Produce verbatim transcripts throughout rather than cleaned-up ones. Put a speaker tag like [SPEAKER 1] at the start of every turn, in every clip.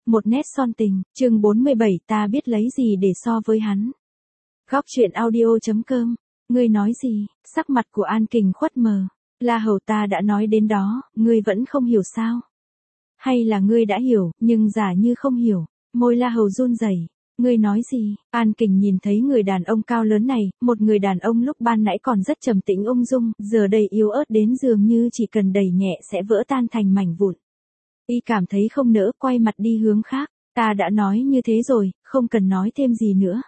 [SPEAKER 1] một nét son tình, chương bốn mươi bảy ta biết lấy gì để so với hắn. Góc truyện audio.com, ngươi nói gì, sắc mặt của An Kình khuất mờ. La Hầu ta đã nói đến đó, ngươi vẫn không hiểu sao? Hay là ngươi đã hiểu, nhưng giả như không hiểu, môi La Hầu run rẩy. Ngươi nói gì? An Kình nhìn thấy người đàn ông cao lớn này, một người đàn ông lúc ban nãy còn rất trầm tĩnh ung dung, giờ đây yếu ớt đến dường như chỉ cần đẩy nhẹ sẽ vỡ tan thành mảnh vụn. Y cảm thấy không nỡ, quay mặt đi hướng khác. Ta đã nói như thế rồi, không cần nói thêm gì nữa.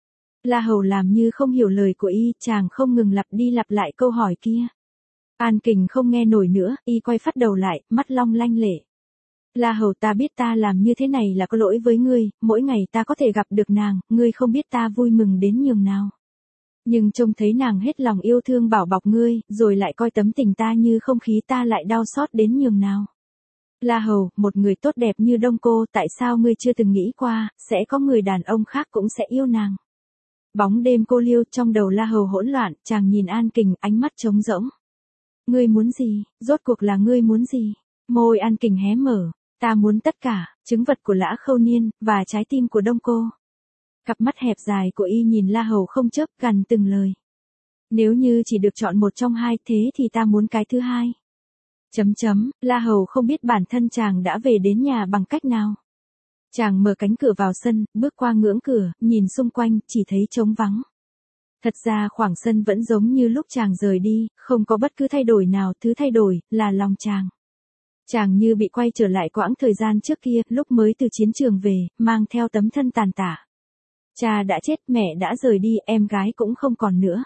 [SPEAKER 1] La Hầu làm như không hiểu lời của Y, chàng không ngừng lặp đi lặp lại câu hỏi kia. An Kình không nghe nổi nữa, Y quay phát đầu lại, mắt long lanh lệ. La Hầu ta biết ta làm như thế này là có lỗi với ngươi, mỗi ngày ta có thể gặp được nàng, ngươi không biết ta vui mừng đến nhường nào. Nhưng trông thấy nàng hết lòng yêu thương bảo bọc ngươi, rồi lại coi tấm tình ta như không khí ta lại đau xót đến nhường nào. La Hầu, một người tốt đẹp như Đông Cô, tại sao ngươi chưa từng nghĩ qua, sẽ có người đàn ông khác cũng sẽ yêu nàng. Bóng đêm cô liêu, trong đầu La Hầu hỗn loạn, chàng nhìn An Kình, ánh mắt trống rỗng. Ngươi muốn gì, rốt cuộc là ngươi muốn gì? Môi An Kình hé mở. Ta muốn tất cả, trứng vật của Lã Khâu Niên, và trái tim của Đông Cô. Cặp mắt hẹp dài của Y nhìn La Hầu không chớp, gằn từng lời. Nếu như chỉ được chọn một trong hai, thế thì ta muốn cái thứ hai. Chấm chấm, La Hầu không biết bản thân chàng đã về đến nhà bằng cách nào. Chàng mở cánh cửa vào sân, bước qua ngưỡng cửa, nhìn xung quanh, chỉ thấy trống vắng. Thật ra khoảng sân vẫn giống như lúc chàng rời đi, không có bất cứ thay đổi nào, thứ thay đổi, là lòng chàng. Chàng như bị quay trở lại quãng thời gian trước kia, lúc mới từ chiến trường về, mang theo tấm thân tàn tả. Cha đã chết, mẹ đã rời đi, em gái cũng không còn nữa.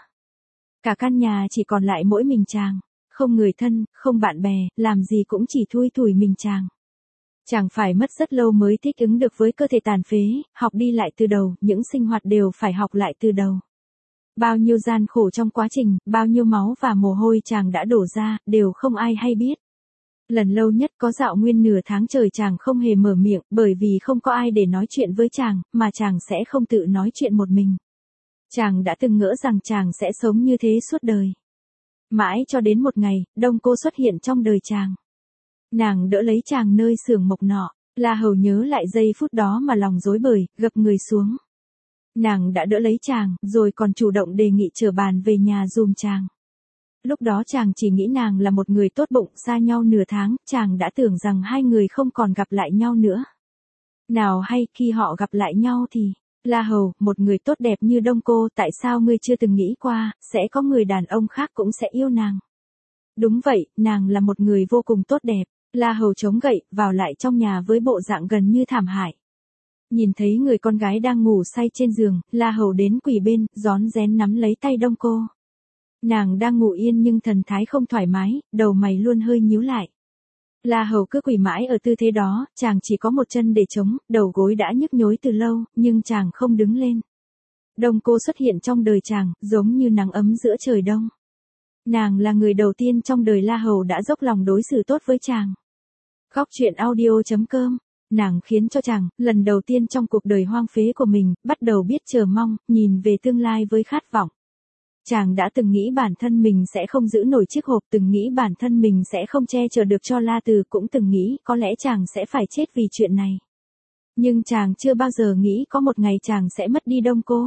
[SPEAKER 1] Cả căn nhà chỉ còn lại mỗi mình chàng. Không người thân, không bạn bè, làm gì cũng chỉ thui thủi mình chàng. Chàng phải mất rất lâu mới thích ứng được với cơ thể tàn phế, học đi lại từ đầu, những sinh hoạt đều phải học lại từ đầu. Bao nhiêu gian khổ trong quá trình, bao nhiêu máu và mồ hôi chàng đã đổ ra, đều không ai hay biết. Lần lâu nhất có dạo nguyên nửa tháng trời chàng không hề mở miệng, bởi vì không có ai để nói chuyện với chàng, mà chàng sẽ không tự nói chuyện một mình. Chàng đã từng ngỡ rằng chàng sẽ sống như thế suốt đời. Mãi cho đến một ngày, Đông Cô xuất hiện trong đời chàng. Nàng đỡ lấy chàng nơi xưởng mộc nọ, La Hầu nhớ lại giây phút đó mà lòng rối bời, gập người xuống. Nàng đã đỡ lấy chàng, rồi còn chủ động đề nghị chở bàn về nhà giùm chàng. Lúc đó chàng chỉ nghĩ nàng là một người tốt bụng, xa nhau nửa tháng, chàng đã tưởng rằng hai người không còn gặp lại nhau nữa. Nào hay, khi họ gặp lại nhau thì, La Hầu, một người tốt đẹp như Đông Cô, tại sao ngươi chưa từng nghĩ qua, sẽ có người đàn ông khác cũng sẽ yêu nàng? Đúng vậy, nàng là một người vô cùng tốt đẹp. La Hầu chống gậy, vào lại trong nhà với bộ dạng gần như thảm hại. Nhìn thấy người con gái đang ngủ say trên giường, La Hầu đến quỳ bên, rón rén nắm lấy tay Đông Cô. Nàng đang ngủ yên nhưng thần thái không thoải mái, đầu mày luôn hơi nhíu lại. La Hầu cứ quỳ mãi ở tư thế đó, chàng chỉ có một chân để chống, đầu gối đã nhức nhối từ lâu, nhưng chàng không đứng lên. Đông Cô xuất hiện trong đời chàng, giống như nắng ấm giữa trời đông. Nàng là người đầu tiên trong đời La Hầu đã dốc lòng đối xử tốt với chàng. Góc truyện audio.com, nàng khiến cho chàng, lần đầu tiên trong cuộc đời hoang phế của mình, bắt đầu biết chờ mong, nhìn về tương lai với khát vọng. Chàng đã từng nghĩ bản thân mình sẽ không giữ nổi chiếc hộp, từng nghĩ bản thân mình sẽ không che chở được cho La Từ, cũng từng nghĩ có lẽ chàng sẽ phải chết vì chuyện này. Nhưng chàng chưa bao giờ nghĩ có một ngày chàng sẽ mất đi Đông Cô.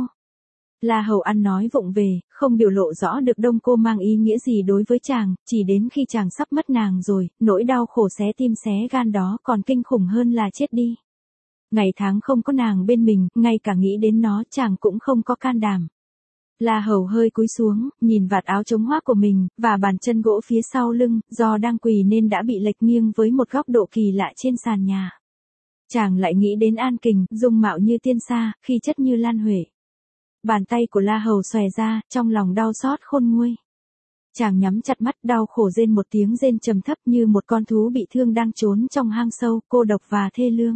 [SPEAKER 1] La Hầu ăn nói vụng về, không biểu lộ rõ được Đông Cô mang ý nghĩa gì đối với chàng, chỉ đến khi chàng sắp mất nàng rồi, nỗi đau khổ xé tim xé gan đó còn kinh khủng hơn là chết đi. Ngày tháng không có nàng bên mình, ngay cả nghĩ đến nó chàng cũng không có can đảm. La Hầu hơi cúi xuống, nhìn vạt áo chống hoác của mình, và bàn chân gỗ phía sau lưng, do đang quỳ nên đã bị lệch nghiêng với một góc độ kỳ lạ trên sàn nhà. Chàng lại nghĩ đến An Kình, dung mạo như tiên sa, khí chất như Lan Huệ. Bàn tay của La Hầu xòe ra, trong lòng đau xót khôn nguôi. Chàng nhắm chặt mắt, đau khổ rên một tiếng rên trầm thấp như một con thú bị thương đang trốn trong hang sâu, cô độc và thê lương.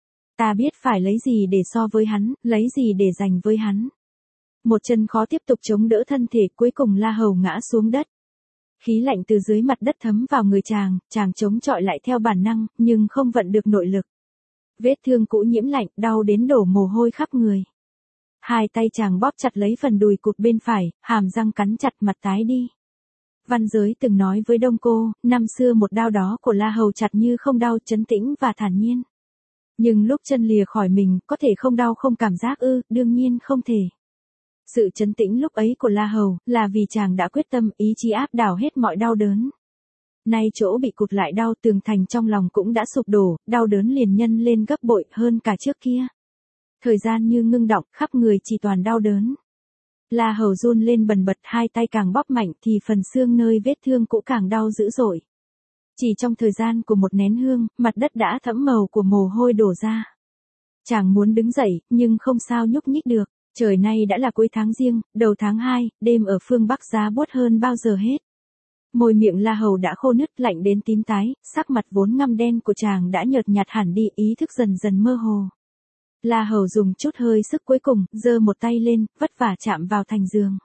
[SPEAKER 1] Ta biết phải lấy gì để so với hắn, lấy gì để giành với hắn. Một chân khó tiếp tục chống đỡ thân thể, cuối cùng La Hầu ngã xuống đất. Khí lạnh từ dưới mặt đất thấm vào người chàng, chàng chống chọi lại theo bản năng, nhưng không vận được nội lực. Vết thương cũ nhiễm lạnh, đau đến đổ mồ hôi khắp người. Hai tay chàng bóp chặt lấy phần đùi cụt bên phải, hàm răng cắn chặt, mặt tái đi. Văn Giới từng nói với Đông Cô, năm xưa một đao đó của La Hầu chặt như không đau, trấn tĩnh và thản nhiên. Nhưng lúc chân lìa khỏi mình, có thể không đau không cảm giác ư, đương nhiên không thể. Sự trấn tĩnh lúc ấy của La Hầu, là vì chàng đã quyết tâm, ý chí áp đảo hết mọi đau đớn. Nay chỗ bị cụt lại đau, tường thành trong lòng cũng đã sụp đổ, đau đớn liền nhân lên gấp bội hơn cả trước kia. Thời gian như ngưng đọng, khắp người chỉ toàn đau đớn. La Hầu run lên bần bật, hai tay càng bóp mạnh thì phần xương nơi vết thương cũng càng đau dữ dội. Chỉ trong thời gian của một nén hương, mặt đất đã thẫm màu của mồ hôi đổ ra. Chàng muốn đứng dậy, nhưng không sao nhúc nhích được. Trời nay đã là cuối tháng Giêng, đầu tháng hai, đêm ở phương Bắc giá buốt hơn bao giờ hết. Môi miệng La Hầu đã khô nứt, lạnh đến tím tái, sắc mặt vốn ngăm đen của chàng đã nhợt nhạt hẳn đi, ý thức dần dần mơ hồ. La Hầu dùng chút hơi sức cuối cùng, giơ một tay lên, vất vả chạm vào thành giường.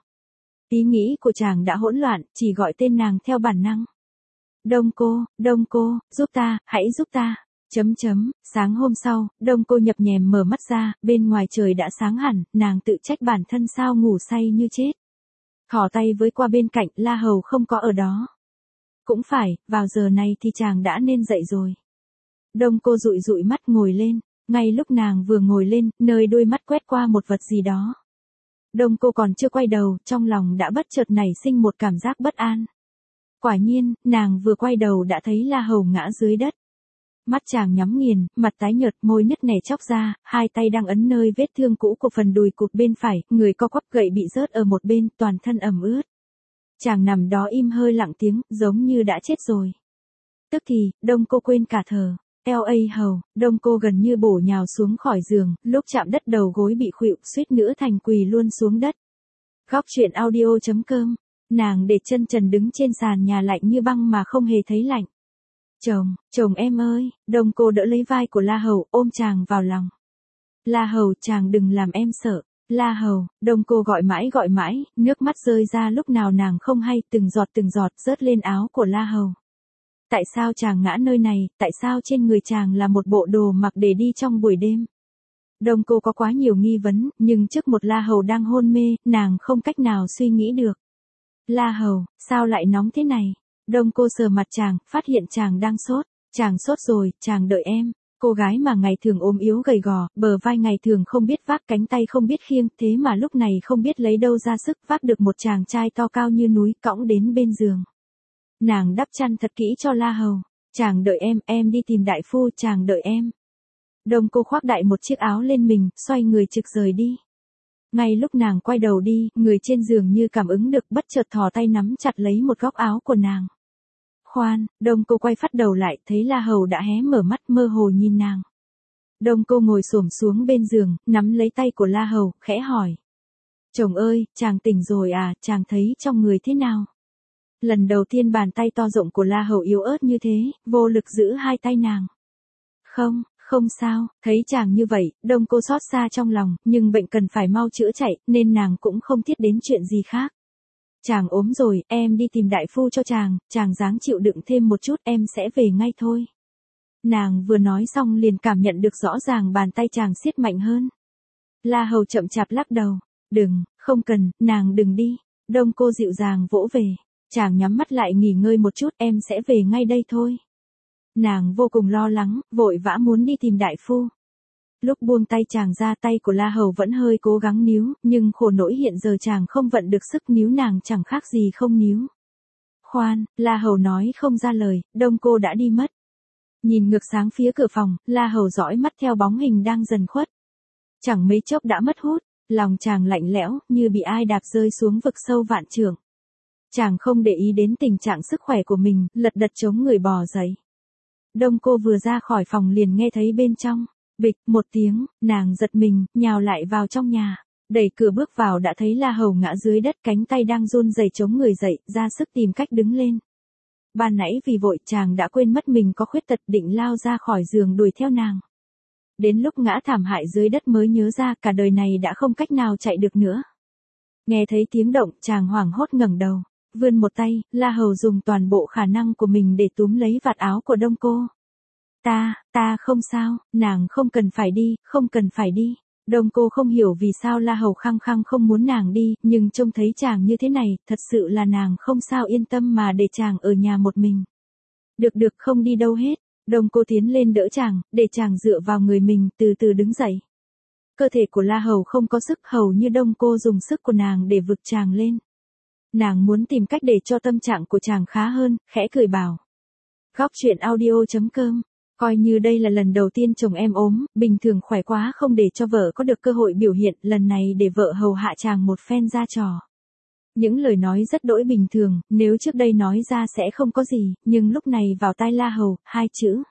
[SPEAKER 1] Ý nghĩ của chàng đã hỗn loạn, chỉ gọi tên nàng theo bản năng. Đông cô, Đông cô, giúp ta, hãy giúp ta. Chấm chấm, sáng hôm sau, Đông cô nhập nhèm mở mắt ra, bên ngoài trời đã sáng hẳn, nàng tự trách bản thân sao ngủ say như chết. Thỏ tay với qua bên cạnh, La Hầu không có ở đó. Cũng phải, vào giờ này thì chàng đã nên dậy rồi. Đông cô dụi dụi mắt ngồi lên, ngay lúc nàng vừa ngồi lên, nơi đôi mắt quét qua một vật gì đó. Đông cô còn chưa quay đầu, trong lòng đã bất chợt nảy sinh một cảm giác bất an. Quả nhiên, nàng vừa quay đầu đã thấy La Hầu ngã dưới đất. Mắt chàng nhắm nghiền, mặt tái nhợt, môi nứt nẻ chóc ra, hai tay đang ấn nơi vết thương cũ của phần đùi cụt bên phải, người co quắp gậy bị rớt ở một bên, toàn thân ẩm ướt. Chàng nằm đó im hơi lặng tiếng, giống như đã chết rồi. Tức thì, Đông cô quên cả thở. Eo ây hầu, Đông cô gần như bổ nhào xuống khỏi giường, lúc chạm đất đầu gối bị khuỵu, suýt nữa thành quỳ luôn xuống đất. Góc truyện audio chấm com, nàng để chân trần đứng trên sàn nhà lạnh như băng mà không hề thấy lạnh. Chồng, chồng em ơi, Đông cô đỡ lấy vai của La Hầu, ôm chàng vào lòng. La Hầu, chàng đừng làm em sợ. La Hầu, Đông cô gọi mãi gọi mãi, nước mắt rơi ra lúc nào nàng không hay, từng giọt từng giọt rớt lên áo của La Hầu. Tại sao chàng ngã nơi này, tại sao trên người chàng là một bộ đồ mặc để đi trong buổi đêm? Đông cô có quá nhiều nghi vấn, nhưng trước một La Hầu đang hôn mê, nàng không cách nào suy nghĩ được. La Hầu, sao lại nóng thế này? Đông cô sờ mặt chàng, phát hiện chàng đang sốt. Chàng sốt rồi, chàng đợi em. Cô gái mà ngày thường ốm yếu gầy gò, bờ vai ngày thường không biết vác, cánh tay không biết khiêng, thế mà lúc này không biết lấy đâu ra sức vác được một chàng trai to cao như núi cõng đến bên giường. Nàng đắp chăn thật kỹ cho La Hầu. Chàng đợi em, em đi tìm đại phu, chàng đợi em. Đông cô khoác đại một chiếc áo lên mình, xoay người trực rời đi. Ngay lúc nàng quay đầu đi, người trên giường như cảm ứng được, bất chợt thò tay nắm chặt lấy một góc áo của nàng. Khoan, Đông cô quay phát đầu lại, thấy La Hầu đã hé mở mắt mơ hồ nhìn nàng. Đông cô ngồi xổm xuống bên giường, nắm lấy tay của La Hầu, khẽ hỏi. Chồng ơi, chàng tỉnh rồi à, chàng thấy trong người thế nào? Lần đầu tiên bàn tay to rộng của La Hầu yếu ớt như thế, vô lực giữ hai tay nàng. Không, không sao, thấy chàng như vậy, Đông cô xót xa trong lòng, nhưng bệnh cần phải mau chữa chạy, nên nàng cũng không thiết đến chuyện gì khác. Chàng ốm rồi, em đi tìm đại phu cho chàng, chàng ráng chịu đựng thêm một chút, em sẽ về ngay thôi. Nàng vừa nói xong liền cảm nhận được rõ ràng bàn tay chàng siết mạnh hơn. La Hầu chậm chạp lắc đầu. Đừng, không cần, nàng đừng đi. Đông cô dịu dàng vỗ về. Chàng nhắm mắt lại nghỉ ngơi một chút, em sẽ về ngay đây thôi. Nàng vô cùng lo lắng, vội vã muốn đi tìm đại phu. Lúc buông tay chàng ra, tay của La Hầu vẫn hơi cố gắng níu, nhưng khổ nỗi hiện giờ chàng không vận được sức níu, nàng chẳng khác gì không níu. Khoan, La Hầu nói không ra lời, Đông cô đã đi mất. Nhìn ngược sáng phía cửa phòng, La Hầu dõi mắt theo bóng hình đang dần khuất. Chẳng mấy chốc đã mất hút, lòng chàng lạnh lẽo, như bị ai đạp rơi xuống vực sâu vạn trượng. Chàng không để ý đến tình trạng sức khỏe của mình, lật đật chống người bò dậy. Đông cô vừa ra khỏi phòng liền nghe thấy bên trong, bịch, một tiếng, nàng giật mình, nhào lại vào trong nhà. Đẩy cửa bước vào đã thấy La Hầu ngã dưới đất, cánh tay đang run rẩy chống người dậy, ra sức tìm cách đứng lên. Ban nãy vì vội chàng đã quên mất mình có khuyết tật, định lao ra khỏi giường đuổi theo nàng. Đến lúc ngã thảm hại dưới đất mới nhớ ra cả đời này đã không cách nào chạy được nữa. Nghe thấy tiếng động, chàng hoảng hốt ngẩng đầu, vươn một tay, La Hầu dùng toàn bộ khả năng của mình để túm lấy vạt áo của Đông cô. Ta, ta không sao, nàng không cần phải đi, không cần phải đi. Đông cô không hiểu vì sao La Hầu khăng khăng không muốn nàng đi, nhưng trông thấy chàng như thế này, thật sự là nàng không sao yên tâm mà để chàng ở nhà một mình. Được được, không đi đâu hết. Đông cô tiến lên đỡ chàng, để chàng dựa vào người mình, từ từ đứng dậy. Cơ thể của La Hầu không có sức, hầu như Đông cô dùng sức của nàng để vực chàng lên. Nàng muốn tìm cách để cho tâm trạng của chàng khá hơn, khẽ cười bảo. Góc truyện audio chấm com. Coi như đây là lần đầu tiên chồng em ốm, bình thường khỏe quá không để cho vợ có được cơ hội biểu hiện, lần này để vợ hầu hạ chàng một phen ra trò. Những lời nói rất đỗi bình thường, nếu trước đây nói ra sẽ không có gì, nhưng lúc này vào tai La Hầu, hai chữ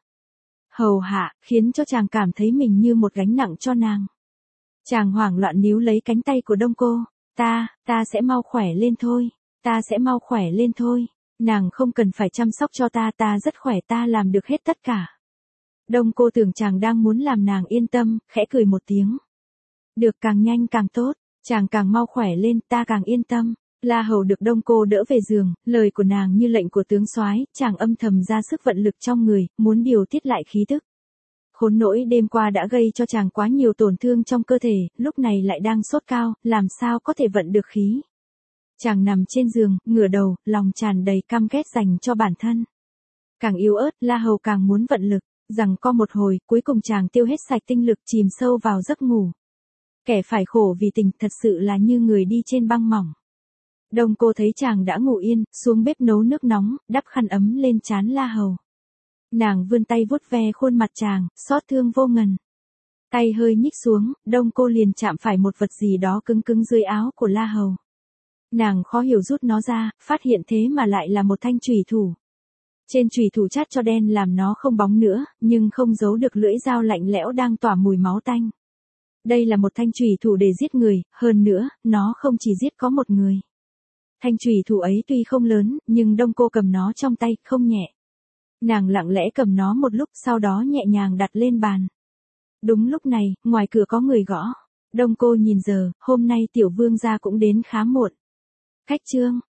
[SPEAKER 1] hầu hạ, khiến cho chàng cảm thấy mình như một gánh nặng cho nàng. Chàng hoảng loạn níu lấy cánh tay của Đông cô. Ta, ta sẽ mau khỏe lên thôi. Ta sẽ mau khỏe lên thôi. Nàng không cần phải chăm sóc cho ta, ta rất khỏe, ta làm được hết tất cả. Đông cô tưởng chàng đang muốn làm nàng yên tâm, khẽ cười một tiếng. Được, càng nhanh càng tốt, chàng càng mau khỏe lên, ta càng yên tâm. La Hầu được Đông cô đỡ về giường, lời của nàng như lệnh của tướng soái, chàng âm thầm ra sức vận lực trong người, muốn điều tiết lại khí tức. Khốn nỗi đêm qua đã gây cho chàng quá nhiều tổn thương trong cơ thể, lúc này lại đang sốt cao, làm sao có thể vận được khí. Chàng nằm trên giường, ngửa đầu, lòng tràn đầy căm ghét dành cho bản thân. Càng yếu ớt, La Hầu càng muốn vận lực, rằng co một hồi, cuối cùng chàng tiêu hết sạch tinh lực, chìm sâu vào giấc ngủ. Kẻ phải khổ vì tình thật sự là như người đi trên băng mỏng. Đông cô thấy chàng đã ngủ yên, xuống bếp nấu nước nóng, đắp khăn ấm lên trán La Hầu. Nàng vươn tay vuốt ve khuôn mặt chàng, xót thương vô ngần. Tay hơi nhích xuống, Đông cô liền chạm phải một vật gì đó cứng cứng dưới áo của La Hầu. Nàng khó hiểu rút nó ra, phát hiện thế mà lại là một thanh chùy thủ. Trên chùy thủ chát cho đen làm nó không bóng nữa, nhưng không giấu được lưỡi dao lạnh lẽo đang tỏa mùi máu tanh. Đây là một thanh chùy thủ để giết người, hơn nữa, nó không chỉ giết có một người. Thanh chùy thủ ấy tuy không lớn, nhưng Đông cô cầm nó trong tay, không nhẹ. Nàng lặng lẽ cầm nó một lúc, sau đó nhẹ nhàng đặt lên bàn. Đúng lúc này, ngoài cửa có người gõ. Đông cô nhìn giờ, hôm nay tiểu vương gia cũng đến khá muộn. Khách trương,